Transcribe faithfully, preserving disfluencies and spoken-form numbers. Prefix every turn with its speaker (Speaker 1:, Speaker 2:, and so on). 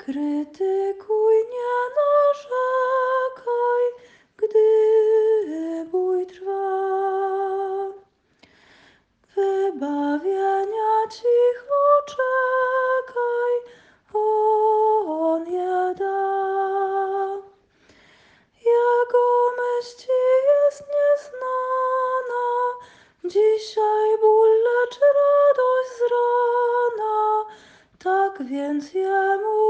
Speaker 1: krytykuj, nie narzekaj, gdy bój trwa. Wybawienia cicho czekaj, On je da. Jego myśl ci jest nieznana, dzisiaj ból, lecz radość z rana, tak więc Jemu